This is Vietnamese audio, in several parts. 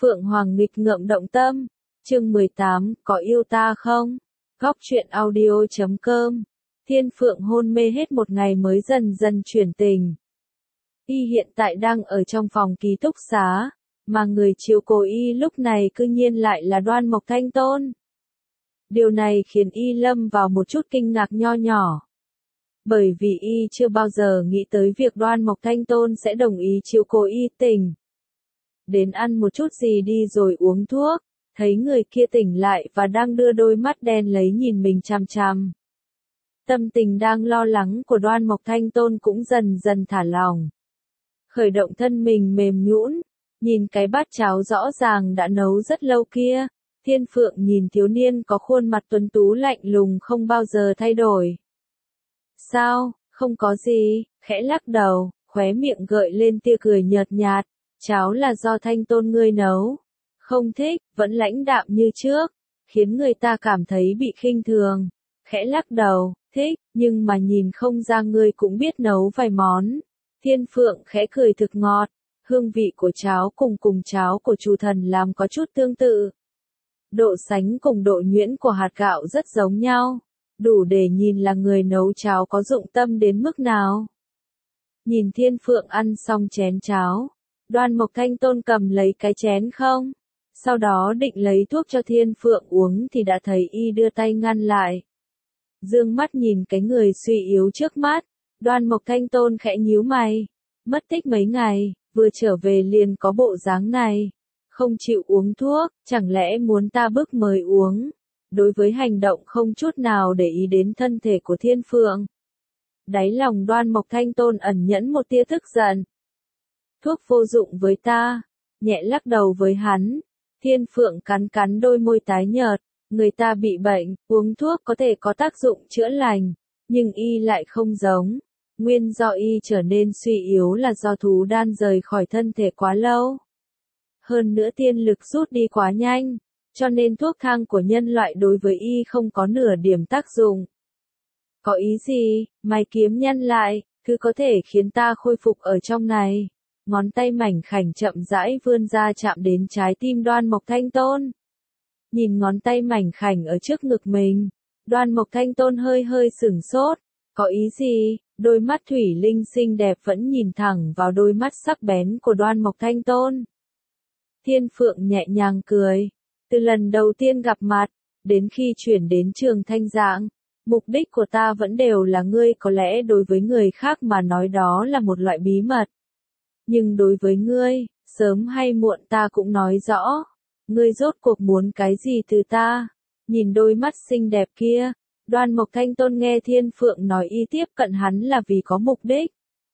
Phượng Hoàng nghịch ngợm động tâm. Chương 18, có yêu ta không? Góc truyện audio.com. Thiên Phượng hôn mê hết một ngày mới dần dần chuyển tình. Y hiện tại đang ở trong phòng ký túc xá, mà người chiếu cố Y lúc này cư nhiên lại là Đoan Mộc Thanh Tôn. Điều này khiến Y lâm vào một chút kinh ngạc nho nhỏ. Bởi vì Y chưa bao giờ nghĩ tới việc Đoan Mộc Thanh Tôn sẽ đồng ý chiếu cố Y tỉnh. Đến ăn một chút gì đi rồi uống thuốc, thấy người kia tỉnh lại và đang đưa đôi mắt đen lấy nhìn mình chằm chằm. Tâm tình đang lo lắng của Đoan Mộc Thanh Tôn cũng dần dần thả lỏng. Khởi động thân mình mềm nhũn, nhìn cái bát cháo rõ ràng đã nấu rất lâu kia, Thiên Phượng nhìn thiếu niên có khuôn mặt tuấn tú lạnh lùng không bao giờ thay đổi. Sao, không có gì, khẽ lắc đầu, khóe miệng gợi lên tia cười nhợt nhạt, cháo là do Thanh Tôn ngươi nấu. Không thích, vẫn lãnh đạm như trước, khiến người ta cảm thấy bị khinh thường. Khẽ lắc đầu, thích, nhưng mà nhìn không ra ngươi cũng biết nấu vài món. Thiên Phượng khẽ cười thực ngọt, hương vị của cháo cùng cháo của Chu Thần làm có chút tương tự. Độ sánh cùng độ nhuyễn của hạt gạo rất giống nhau, đủ để nhìn là người nấu cháo có dụng tâm đến mức nào. Nhìn Thiên Phượng ăn xong chén cháo, Đoan Mộc Thanh Tôn cầm lấy cái chén không, sau đó định lấy thuốc cho Thiên Phượng uống thì đã thấy Y đưa tay ngăn lại. Dương mắt nhìn cái người suy yếu trước mắt, Đoan Mộc Thanh Tôn khẽ nhíu mày, mất tích mấy ngày, vừa trở về liền có bộ dáng này, không chịu uống thuốc, chẳng lẽ muốn ta bức mời uống. Đối với hành động không chút nào để ý đến thân thể của Thiên Phượng, đáy lòng Đoan Mộc Thanh Tôn ẩn nhẫn một tia tức giận. Thuốc vô dụng với ta, nhẹ lắc đầu với hắn. Thiên Phượng cắn cắn đôi môi tái nhợt, người ta bị bệnh, uống thuốc có thể có tác dụng chữa lành, nhưng Y lại không giống. Nguyên do Y trở nên suy yếu là do thú đan rời khỏi thân thể quá lâu. Hơn nữa tiên lực rút đi quá nhanh, cho nên thuốc thang của nhân loại đối với Y không có nửa điểm tác dụng. Có ý gì? Mày kiếm nhăn lại, thứ có thể khiến ta khôi phục ở trong này. Ngón tay mảnh khảnh chậm rãi vươn ra chạm đến trái tim Đoan Mộc Thanh Tôn. Nhìn ngón tay mảnh khảnh ở trước ngực mình, Đoan Mộc Thanh Tôn hơi sửng sốt. Có ý gì? Đôi mắt thủy linh xinh đẹp vẫn nhìn thẳng vào đôi mắt sắc bén của Đoan Mộc Thanh Tôn. Thiên Phượng nhẹ nhàng cười. Từ lần đầu tiên gặp mặt, đến khi chuyển đến Trường Thanh Giảng, mục đích của ta vẫn đều là ngươi, có lẽ đối với người khác mà nói đó là một loại bí mật. Nhưng đối với ngươi, sớm hay muộn ta cũng nói rõ. Ngươi rốt cuộc muốn cái gì từ ta? Nhìn đôi mắt xinh đẹp kia, Đoan Mộc Thanh Tôn nghe Thiên Phượng nói Y tiếp cận hắn là vì có mục đích.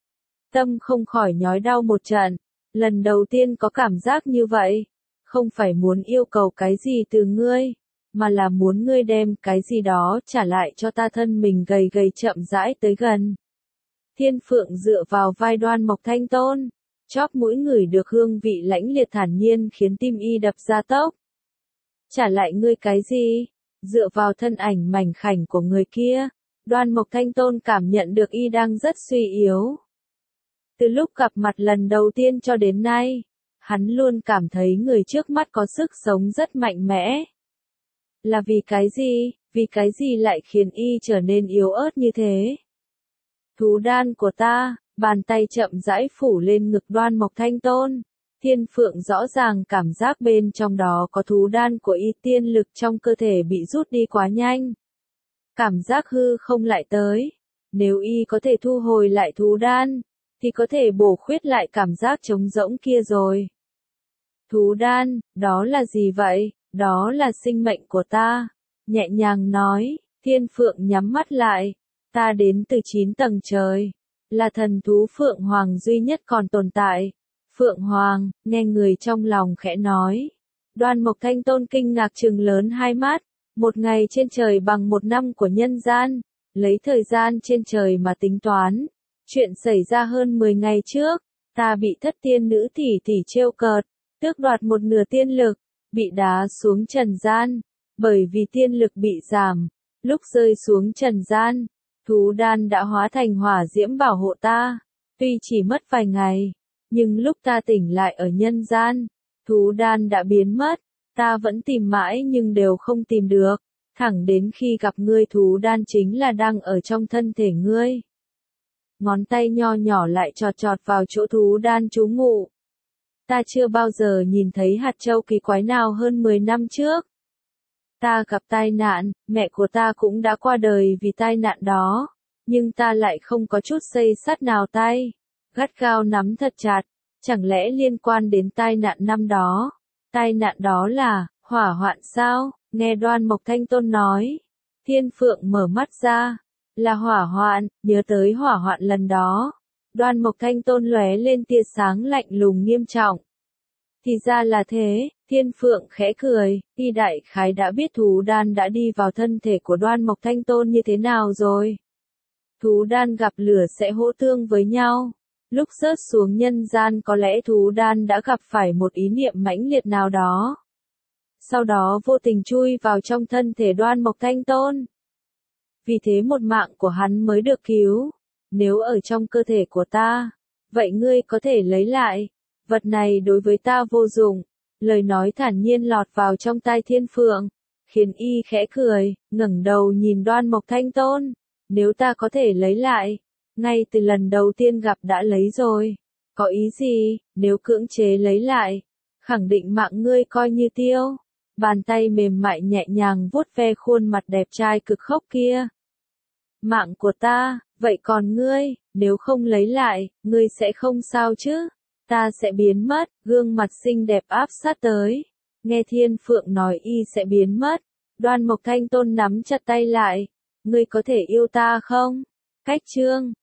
Tâm không khỏi nhói đau một trận. Lần đầu tiên có cảm giác như vậy. Không phải muốn yêu cầu cái gì từ ngươi, mà là muốn ngươi đem cái gì đó trả lại cho ta. Thân mình gầy chậm rãi tới gần. Thiên Phượng dựa vào vai Đoan Mộc Thanh Tôn, chóp mũi ngửi được hương vị lãnh liệt thản nhiên khiến tim Y đập ra tốc. Trả lại ngươi cái gì? Dựa vào thân ảnh mảnh khảnh của người kia, Đoan Mộc Thanh Tôn cảm nhận được Y đang rất suy yếu. Từ lúc gặp mặt lần đầu tiên cho đến nay, hắn luôn cảm thấy người trước mắt có sức sống rất mạnh mẽ. Là vì cái gì? Vì cái gì lại khiến Y trở nên yếu ớt như thế? Thú đan của ta. Bàn tay chậm rãi phủ lên ngực Đoan Mộc Thanh Tôn. Thiên Phượng rõ ràng cảm giác bên trong đó có thú đan của Y, tiên lực trong cơ thể bị rút đi quá nhanh. Cảm giác hư không lại tới. Nếu Y có thể thu hồi lại thú đan, thì có thể bổ khuyết lại cảm giác trống rỗng kia rồi. Thú đan, đó là gì vậy? Đó là sinh mệnh của ta. Nhẹ nhàng nói, Thiên Phượng nhắm mắt lại. Ta đến từ 9 tầng trời. Là thần thú Phượng Hoàng duy nhất còn tồn tại. Phượng Hoàng, nghe người trong lòng khẽ nói. Đoan Mộc Thanh Tôn kinh ngạc trừng lớn hai mắt. Một ngày trên trời bằng một năm của nhân gian. Lấy thời gian trên trời mà tính toán. Chuyện xảy ra hơn 10 ngày trước. Ta bị thất tiên nữ tỷ trêu cợt, tước đoạt một nửa tiên lực, bị đá xuống trần gian. Bởi vì tiên lực bị giảm, lúc rơi xuống trần gian, thú đan đã hóa thành hỏa diễm bảo hộ ta. Tuy chỉ mất vài ngày, nhưng lúc ta tỉnh lại ở nhân gian, Thú đan đã biến mất, ta vẫn tìm mãi nhưng đều không tìm được, thẳng đến khi gặp ngươi thú đan chính là đang ở trong thân thể ngươi. Ngón tay nho nhỏ lại chọt chọt vào chỗ thú đan trú ngụ. Ta chưa bao giờ nhìn thấy hạt châu kỳ quái nào hơn 10 năm trước. Ta gặp tai nạn, mẹ của ta cũng đã qua đời vì tai nạn đó, nhưng ta lại không có chút xây sắt nào tay, gắt gao nắm thật chặt, chẳng lẽ liên quan đến tai nạn năm đó? Tai nạn đó là, hỏa hoạn sao? Nghe Đoan Mộc Thanh Tôn nói. Thiên Phượng mở mắt ra, là hỏa hoạn, nhớ tới hỏa hoạn lần đó. Đoan Mộc Thanh Tôn lóe lên tia sáng lạnh lùng nghiêm trọng. Thì ra là thế, Thiên Phượng khẽ cười, y đại khái đã biết thú đan đã đi vào thân thể của Đoan Mộc Thanh Tôn như thế nào rồi. Thú đan gặp lửa sẽ hỗ tương với nhau. Lúc rớt xuống nhân gian có lẽ thú đan đã gặp phải một ý niệm mãnh liệt nào đó. Sau đó vô tình chui vào trong thân thể Đoan Mộc Thanh Tôn. Vì thế một mạng của hắn mới được cứu. Nếu ở trong cơ thể của ta, vậy ngươi có thể lấy lại. Vật này đối với ta vô dụng. Lời nói thản nhiên lọt vào trong tai Thiên Phượng, khiến y khẽ cười, ngẩng đầu nhìn Đoan Mộc Thanh Tôn. Nếu ta có thể lấy lại, ngay từ lần đầu tiên gặp đã lấy rồi. Có ý gì, nếu cưỡng chế lấy lại, khẳng định mạng ngươi coi như tiêu. Bàn tay mềm mại nhẹ nhàng vuốt ve khuôn mặt đẹp trai cực khốc kia. Mạng của ta, vậy còn ngươi, nếu không lấy lại, ngươi sẽ không sao chứ? Ta sẽ biến mất, gương mặt xinh đẹp áp sát tới. Nghe Thiên Phượng nói y sẽ biến mất, Đoan Mộc Thanh Tôn nắm chặt tay lại. Ngươi có thể yêu ta không? Cách chương